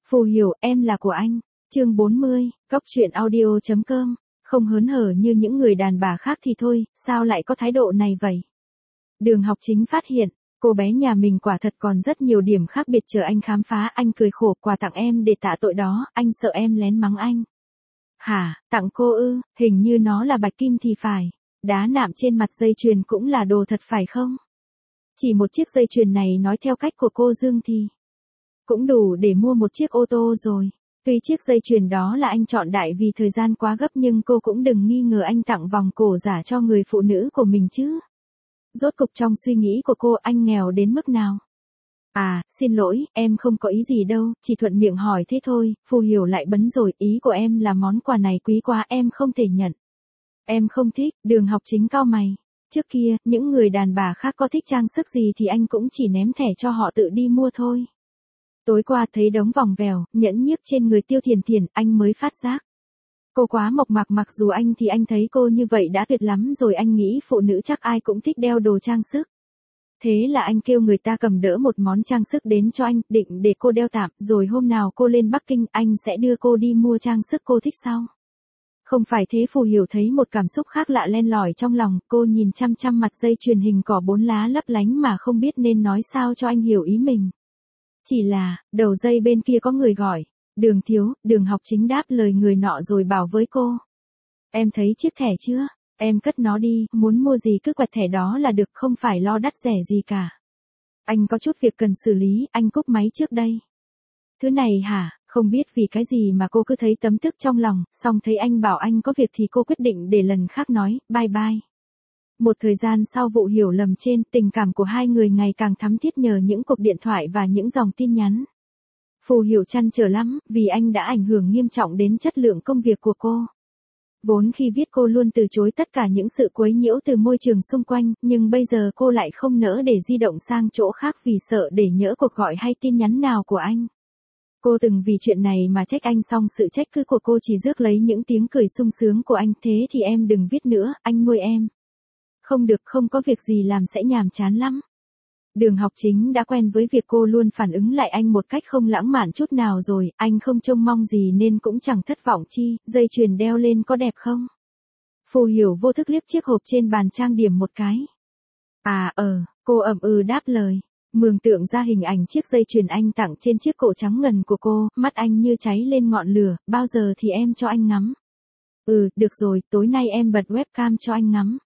Phù Hiểu, em là của anh. Chương 40, Cóc truyện audio.com. Không hớn hở như những người đàn bà khác thì thôi, sao lại có thái độ này vậy? Đường Học Chính phát hiện, cô bé nhà mình quả thật còn rất nhiều điểm khác biệt chờ anh khám phá. Anh cười khổ, quà tặng em để tạ tội đó, anh sợ em lén mắng anh. Hả, tặng cô ư? Hình như nó là bạch kim thì phải. Đá nạm trên mặt dây chuyền cũng là đồ thật phải không? Chỉ một chiếc dây chuyền này nói theo cách của cô Dương thì cũng đủ để mua một chiếc ô tô rồi. Tuy chiếc dây chuyền đó là anh chọn đại vì thời gian quá gấp nhưng cô cũng đừng nghi ngờ anh tặng vòng cổ giả cho người phụ nữ của mình chứ. Rốt cục trong suy nghĩ của cô anh nghèo đến mức nào? À, xin lỗi, em không có ý gì đâu, chỉ thuận miệng hỏi thế thôi. Phù Hiểu lại bấn rồi, ý của em là món quà này quý quá em không thể nhận. Em không thích. Đường Học Chính cau mày. Trước kia, những người đàn bà khác có thích trang sức gì thì anh cũng chỉ ném thẻ cho họ tự đi mua thôi. Tối qua thấy đống vòng vèo, nhẫn nhiếc trên người Tiêu Thiền Thiền, anh mới phát giác. Cô quá mộc mạc, mặc dù anh thì anh thấy cô như vậy đã tuyệt lắm rồi, anh nghĩ phụ nữ chắc ai cũng thích đeo đồ trang sức. Thế là anh kêu người ta cầm đỡ một món trang sức đến cho anh, định để cô đeo tạm, rồi hôm nào cô lên Bắc Kinh anh sẽ đưa cô đi mua trang sức cô thích sau. Không phải thế. Phù Hiểu thấy một cảm xúc khác lạ len lỏi trong lòng, cô nhìn chăm chăm mặt dây chuyền hình cỏ 4 lá lấp lánh mà không biết nên nói sao cho anh hiểu ý mình. Chỉ là, đầu dây bên kia có người gọi. Đường thiếu. Đường Học Chính đáp lời người nọ rồi bảo với cô. Em thấy chiếc thẻ chưa? Em cất nó đi, muốn mua gì cứ quẹt thẻ đó là được, không phải lo đắt rẻ gì cả. Anh có chút việc cần xử lý, anh cúp máy trước đây. Thứ này hả? Không biết vì cái gì mà cô cứ thấy tấm tức trong lòng, xong thấy anh bảo anh có việc thì cô quyết định để lần khác nói, bye bye. Một thời gian sau vụ hiểu lầm trên, tình cảm của hai người ngày càng thắm thiết nhờ những cuộc điện thoại và những dòng tin nhắn. Phù Hiểu trăn trở lắm, vì anh đã ảnh hưởng nghiêm trọng đến chất lượng công việc của cô. Vốn khi viết cô luôn từ chối tất cả những sự quấy nhiễu từ môi trường xung quanh, nhưng bây giờ cô lại không nỡ để di động sang chỗ khác vì sợ để nhỡ cuộc gọi hay tin nhắn nào của anh. Cô từng vì chuyện này mà trách anh, xong sự trách cứ của cô chỉ rước lấy những tiếng cười sung sướng của anh. Thế thì em đừng viết nữa, anh nuôi em. Không được, không có việc gì làm sẽ nhàm chán lắm. Đường Học Chính đã quen với việc cô luôn phản ứng lại anh một cách không lãng mạn chút nào rồi, anh không trông mong gì nên cũng chẳng thất vọng chi. Dây chuyền đeo lên có đẹp không? Phù Hiểu vô thức liếc chiếc hộp trên bàn trang điểm một cái. Cô ậm ừ đáp lời. Mường tượng ra hình ảnh chiếc dây chuyền anh tặng trên chiếc cổ trắng ngần của cô, mắt anh như cháy lên ngọn lửa. Bao giờ thì em cho anh ngắm? Được rồi, tối nay em bật webcam cho anh ngắm.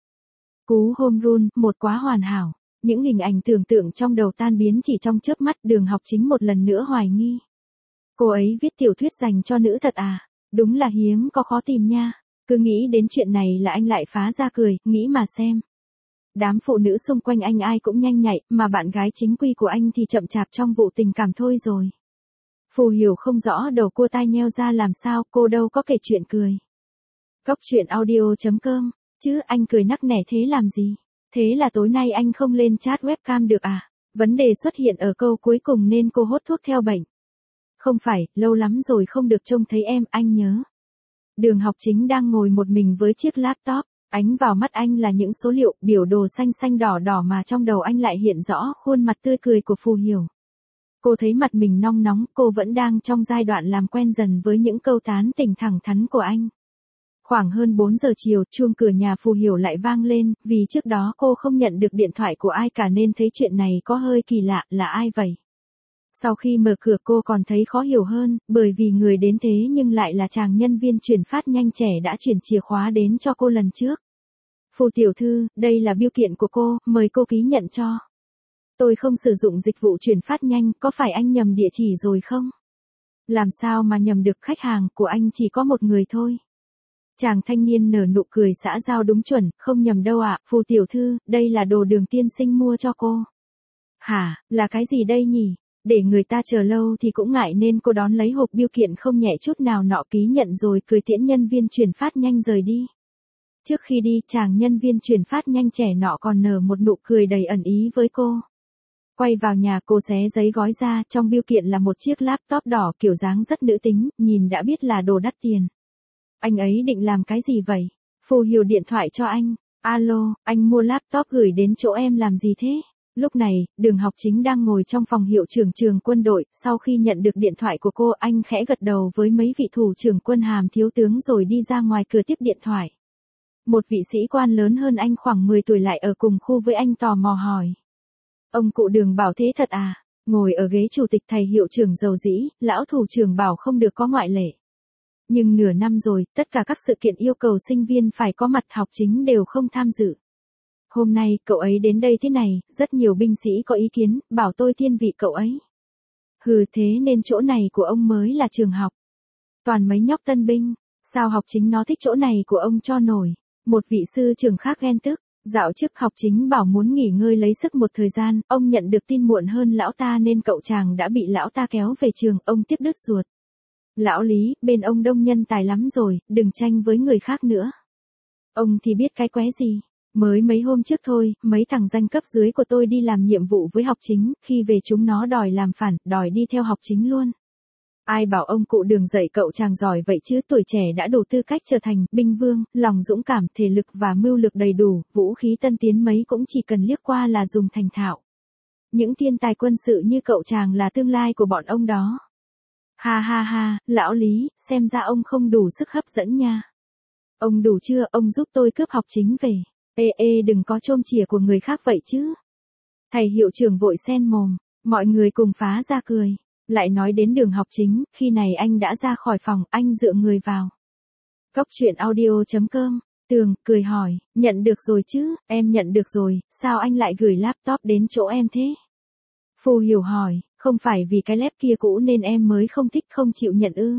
Cú home run, một quá hoàn hảo. Những hình ảnh tưởng tượng trong đầu tan biến chỉ trong chớp mắt. Đường Học Chính một lần nữa hoài nghi. Cô ấy viết tiểu thuyết dành cho nữ thật à? Đúng là hiếm có khó tìm nha. Cứ nghĩ đến chuyện này là anh lại phá ra cười, nghĩ mà xem. Đám phụ nữ xung quanh anh ai cũng nhanh nhạy, mà bạn gái chính quy của anh thì chậm chạp trong vụ tình cảm thôi rồi. Phù Hiểu không rõ, đầu cua tai nheo ra làm sao, cô đâu có kể chuyện cười. Cóc truyện audio.com, chứ anh cười nắc nẻ thế làm gì? Thế là tối nay anh không lên chat webcam được à? Vấn đề xuất hiện ở câu cuối cùng nên cô hốt thuốc theo bệnh. Không phải, lâu lắm rồi không được trông thấy em, anh nhớ. Đường Học Chính đang ngồi một mình với chiếc laptop. Ánh vào mắt anh là những số liệu, biểu đồ xanh xanh đỏ đỏ mà trong đầu anh lại hiện rõ khuôn mặt tươi cười của Phù Hiểu. Cô thấy mặt mình nong nóng, cô vẫn đang trong giai đoạn làm quen dần với những câu tán tỉnh thẳng thắn của anh. Khoảng hơn 4 giờ chiều, chuông cửa nhà Phù Hiểu lại vang lên, vì trước đó cô không nhận được điện thoại của ai cả nên thấy chuyện này có hơi kỳ lạ, là ai vậy? Sau khi mở cửa cô còn thấy khó hiểu hơn, bởi vì người đến thế nhưng lại là chàng nhân viên chuyển phát nhanh trẻ đã chuyển chìa khóa đến cho cô lần trước. Phù tiểu thư, đây là bưu kiện của cô, mời cô ký nhận cho. Tôi không sử dụng dịch vụ chuyển phát nhanh, có phải anh nhầm địa chỉ rồi không? Làm sao mà nhầm được, khách hàng của anh chỉ có một người thôi. Chàng thanh niên nở nụ cười xã giao đúng chuẩn, không nhầm đâu ạ. Phù tiểu thư, đây là đồ Đường tiên sinh mua cho cô. Hả, là cái gì đây nhỉ? Để người ta chờ lâu thì cũng ngại nên cô đón lấy hộp bưu kiện không nhẹ chút nào nọ, ký nhận rồi cười tiễn nhân viên chuyển phát nhanh rời đi. Trước khi đi, chàng nhân viên chuyển phát nhanh trẻ nọ còn nở một nụ cười đầy ẩn ý với cô. Quay vào nhà, cô xé giấy gói ra, trong bưu kiện là một chiếc laptop đỏ kiểu dáng rất nữ tính, nhìn đã biết là đồ đắt tiền. Anh ấy định làm cái gì vậy? Phù Hiểu điện thoại cho anh. Alo, anh mua laptop gửi đến chỗ em làm gì thế? Lúc này, Đường Học Chính đang ngồi trong phòng hiệu trưởng trường quân đội, sau khi nhận được điện thoại của cô, anh khẽ gật đầu với mấy vị thủ trưởng quân hàm thiếu tướng rồi đi ra ngoài cửa tiếp điện thoại. Một vị sĩ quan lớn hơn anh khoảng 10 tuổi lại ở cùng khu với anh tò mò hỏi. Ông cụ Đường bảo thế thật à? Ngồi ở ghế chủ tịch thầy hiệu trưởng dầu dĩ, lão thủ trưởng bảo không được có ngoại lệ. Nhưng nửa năm rồi, tất cả các sự kiện yêu cầu sinh viên phải có mặt Học Chính đều không tham dự. Hôm nay, cậu ấy đến đây thế này, rất nhiều binh sĩ có ý kiến, bảo tôi thiên vị cậu ấy. Hừ, thế nên chỗ này của ông mới là trường học. Toàn mấy nhóc tân binh, sao Học Chính nó thích chỗ này của ông cho nổi. Một vị sư trưởng khác ghen tức, dạo trước Học Chính bảo muốn nghỉ ngơi lấy sức một thời gian, ông nhận được tin muộn hơn lão ta nên cậu chàng đã bị lão ta kéo về trường, ông tiếc đứt ruột. Lão Lý, bên ông đông nhân tài lắm rồi, đừng tranh với người khác nữa. Ông thì biết cái qué gì. Mới mấy hôm trước thôi, mấy thằng danh cấp dưới của tôi đi làm nhiệm vụ với Học Chính, khi về chúng nó đòi làm phản, đòi đi theo Học Chính luôn. Ai bảo ông cụ Đường dạy cậu chàng giỏi vậy chứ, tuổi trẻ đã đủ tư cách trở thành binh vương, lòng dũng cảm, thể lực và mưu lược đầy đủ, vũ khí tân tiến mấy cũng chỉ cần liếc qua là dùng thành thạo. Những thiên tài quân sự như cậu chàng là tương lai của bọn ông đó. Ha ha ha, lão Lý, xem ra ông không đủ sức hấp dẫn nha. Ông đủ chưa, ông giúp tôi cướp Học Chính về. Ê đừng có chôm chìa của người khác vậy chứ. Thầy hiệu trưởng vội xen mồm, mọi người cùng phá ra cười. Lại nói đến Đường Học Chính, khi này anh đã ra khỏi phòng, anh dựa người vào. Cốc truyện audio.com, Tường, cười hỏi, nhận được rồi chứ, em nhận được rồi, sao anh lại gửi laptop đến chỗ em thế? Phù Hiểu hỏi, không phải vì cái lép kia cũ nên em mới không thích không chịu nhận ư?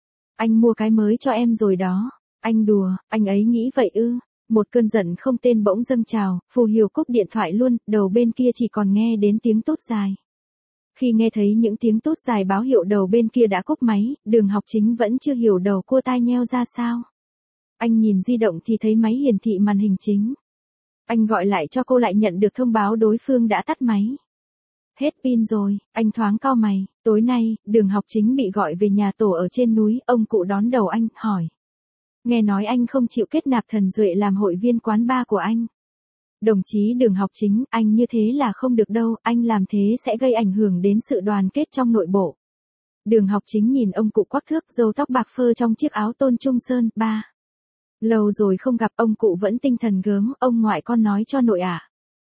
Anh mua cái mới cho em rồi đó, anh đùa, anh ấy nghĩ vậy ư? Một cơn giận không tên bỗng dâng trào, Phù Hiểu cúp điện thoại luôn, đầu bên kia chỉ còn nghe đến tiếng tút dài. Khi nghe thấy những tiếng tút dài báo hiệu đầu bên kia đã cúp máy, Đường Học Chính vẫn chưa hiểu đầu cô tai nheo ra sao. Anh nhìn di động thì thấy máy hiển thị màn hình chính. Anh gọi lại cho cô lại nhận được thông báo đối phương đã tắt máy. Hết pin rồi, anh thoáng cau mày, tối nay, Đường Học Chính bị gọi về nhà tổ ở trên núi, ông cụ đón đầu anh, hỏi. Nghe nói anh không chịu kết nạp Thần Duệ làm hội viên quán bar của anh. Đồng chí Đường Học Chính, anh như thế là không được đâu, anh làm thế sẽ gây ảnh hưởng đến sự đoàn kết trong nội bộ. Đường Học Chính nhìn ông cụ quắc thước, râu tóc bạc phơ trong chiếc áo tôn trung sơn, ba. Lâu rồi không gặp, ông cụ vẫn tinh thần gớm, ông ngoại con nói cho nội à.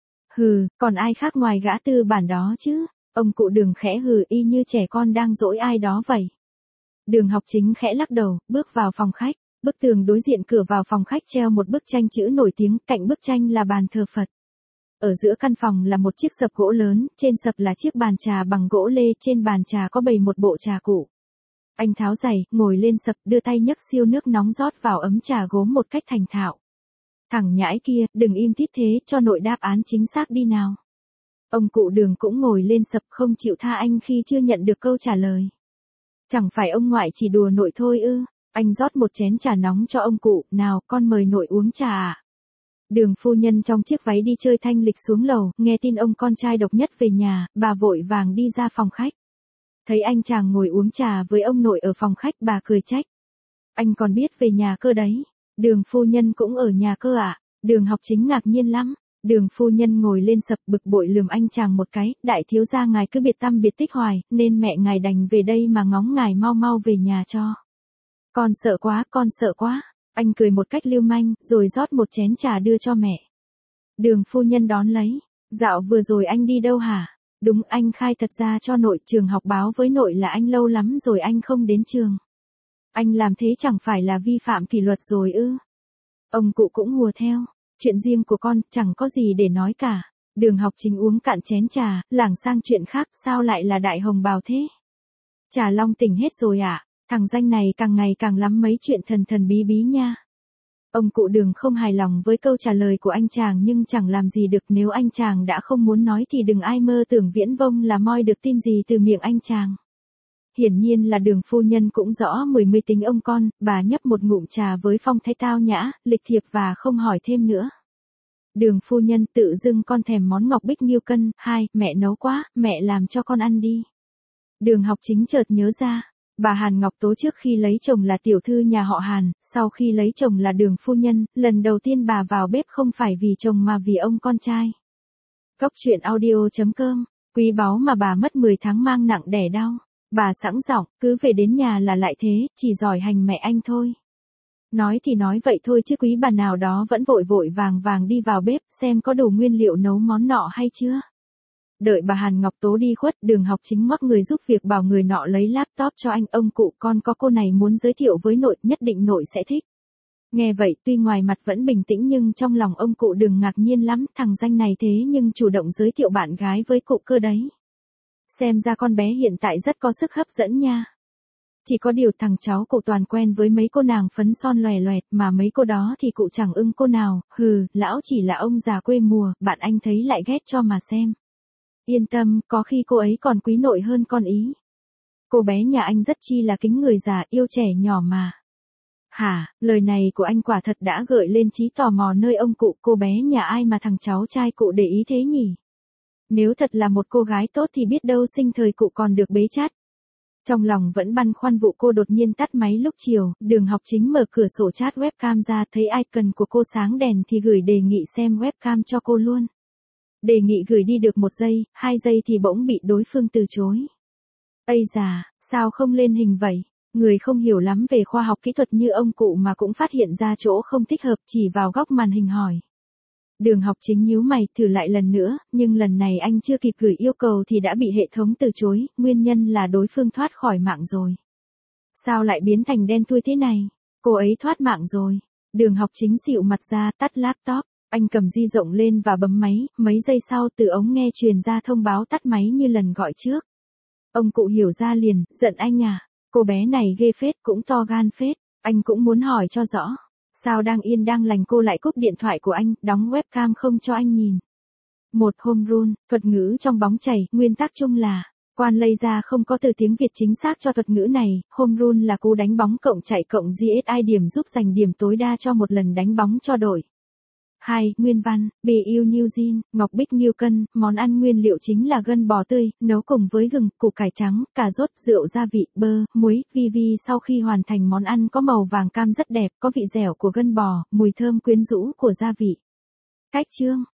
Hừ, còn ai khác ngoài gã tư bản đó chứ, ông cụ Đường khẽ hừ y như trẻ con đang dỗi ai đó vậy. Đường Học Chính khẽ lắc đầu, bước vào phòng khách. Bức tường đối diện cửa vào phòng khách treo một bức tranh chữ nổi tiếng, cạnh bức tranh là bàn thờ Phật. Ở giữa căn phòng là một chiếc sập gỗ lớn, trên sập là chiếc bàn trà bằng gỗ lê, trên bàn trà có bày một bộ trà cụ. Anh tháo giày, ngồi lên sập, đưa tay nhấc siêu nước nóng rót vào ấm trà gốm một cách thành thạo. Thằng nhãi kia, đừng im tít thế, cho nội đáp án chính xác đi nào. Ông cụ Đường cũng ngồi lên sập không chịu tha anh khi chưa nhận được câu trả lời. Chẳng phải ông ngoại chỉ đùa nội thôi ư? Anh rót một chén trà nóng cho ông cụ, nào con mời nội uống trà à. Đường phu nhân trong chiếc váy đi chơi thanh lịch xuống lầu, nghe tin ông con trai độc nhất về nhà, bà vội vàng đi ra phòng khách. Thấy anh chàng ngồi uống trà với ông nội ở phòng khách, bà cười trách. Anh còn biết về nhà cơ đấy. Đường phu nhân cũng ở nhà cơ à? Đường Học Chính ngạc nhiên lắm. Đường phu nhân ngồi lên sập bực bội lườm anh chàng một cái, đại thiếu gia ngài cứ biệt tâm biệt tích hoài, nên mẹ ngài đành về đây mà ngóng ngài mau mau về nhà cho. Con sợ quá, anh cười một cách lưu manh, rồi rót một chén trà đưa cho mẹ. Đường phu nhân đón lấy, dạo vừa rồi anh đi đâu hả? Đúng, anh khai thật ra cho nội, trường học báo với nội là anh lâu lắm rồi anh không đến trường. Anh làm thế chẳng phải là vi phạm kỷ luật rồi ư? Ông cụ cũng hùa theo, chuyện riêng của con, chẳng có gì để nói cả. Đường Học Chính uống cạn chén trà, lảng sang chuyện khác, sao lại là đại hồng bào thế? Trà Long tỉnh hết rồi à? Thằng danh này càng ngày càng lắm mấy chuyện thần thần bí bí nha. Ông cụ Đường không hài lòng với câu trả lời của anh chàng nhưng chẳng làm gì được, nếu anh chàng đã không muốn nói thì đừng ai mơ tưởng viễn vông là moi được tin gì từ miệng anh chàng. Hiển nhiên là Đường phu nhân cũng rõ mười tính ông con, bà nhấp một ngụm trà với phong thái tao nhã, lịch thiệp và không hỏi thêm nữa. Đường phu nhân, tự dưng con thèm món ngọc bích nghiêu cân, mẹ nấu quá, mẹ làm cho con ăn đi. Đường Học Chính chợt nhớ ra. Bà Hàn Ngọc Tố trước khi lấy chồng là tiểu thư nhà họ Hàn, sau khi lấy chồng là Đường phu nhân, lần đầu tiên bà vào bếp không phải vì chồng mà vì ông con trai. Cóc truyện audio.com, quý báu mà bà mất 10 tháng mang nặng đẻ đau. Bà sẵn giọng, cứ về đến nhà là lại thế, chỉ giỏi hành mẹ anh thôi. Nói thì nói vậy thôi chứ quý bà nào đó vẫn vội vội vàng vàng đi vào bếp xem có đủ nguyên liệu nấu món nọ hay chưa. Đợi bà Hàn Ngọc Tố đi khuất, Đường Học Chính ngoắc người giúp việc bảo người nọ lấy laptop cho anh. Ông cụ con có cô này muốn giới thiệu với nội, nhất định nội sẽ thích. Nghe vậy tuy ngoài mặt vẫn bình tĩnh nhưng trong lòng ông cụ Đường ngạc nhiên lắm, thằng danh này thế nhưng chủ động giới thiệu bạn gái với cụ cơ đấy. Xem ra con bé hiện tại rất có sức hấp dẫn nha. Chỉ có điều thằng cháu cụ toàn quen với mấy cô nàng phấn son lòe loẹt mà mấy cô đó thì cụ chẳng ưng cô nào, lão chỉ là ông già quê mùa, bạn anh thấy lại ghét cho mà xem. Yên tâm, có khi cô ấy còn quý nội hơn con ý. Cô bé nhà anh rất chi là kính người già, yêu trẻ nhỏ mà. Hả, lời này của anh quả thật đã gợi lên trí tò mò nơi ông cụ. Cô bé nhà ai mà thằng cháu trai cụ để ý thế nhỉ? Nếu thật là một cô gái tốt thì biết đâu sinh thời cụ còn được bế chát. Trong lòng vẫn băn khoăn vụ cô đột nhiên tắt máy lúc chiều, Đường Học Chính mở cửa sổ chat webcam ra, thấy icon của cô sáng đèn thì gửi đề nghị xem webcam cho cô luôn. Đề nghị gửi đi được 1 giây, 2 giây thì bỗng bị đối phương từ chối. Ây già, sao không lên hình vậy? Người không hiểu lắm về khoa học kỹ thuật như ông cụ mà cũng phát hiện ra chỗ không thích hợp, chỉ vào góc màn hình hỏi. Đường Học Chính nhíu mày, thử lại lần nữa, nhưng lần này anh chưa kịp gửi yêu cầu thì đã bị hệ thống từ chối, nguyên nhân là đối phương thoát khỏi mạng rồi. Sao lại biến thành đen thui thế này? Cô ấy thoát mạng rồi. Đường Học Chính xịu mặt ra, tắt laptop, anh cầm di động lên và bấm máy, mấy giây sau từ ống nghe truyền ra thông báo tắt máy như lần gọi trước. Ông cụ hiểu ra liền, giận anh à? Cô bé này ghê phết, cũng to gan phết, anh cũng muốn hỏi cho rõ. Sao đang yên đang lành cô lại cúp điện thoại của anh, đóng webcam không cho anh nhìn. Một home rule, thuật ngữ trong bóng chảy, nguyên tắc chung là, quan lây ra không có từ tiếng Việt chính xác cho thuật ngữ này, home rule là cú đánh bóng cộng chạy cộng GSI điểm giúp giành điểm tối đa cho một lần đánh bóng cho đội. 2. Nguyên văn, BU New Zealand, ngọc bích nghiêu cân, món ăn nguyên liệu chính là gân bò tươi, nấu cùng với gừng, củ cải trắng, cà rốt, rượu gia vị, bơ, muối, vi. Sau khi hoàn thành món ăn có màu vàng cam rất đẹp, có vị dẻo của gân bò, mùi thơm quyến rũ của gia vị. Cách chương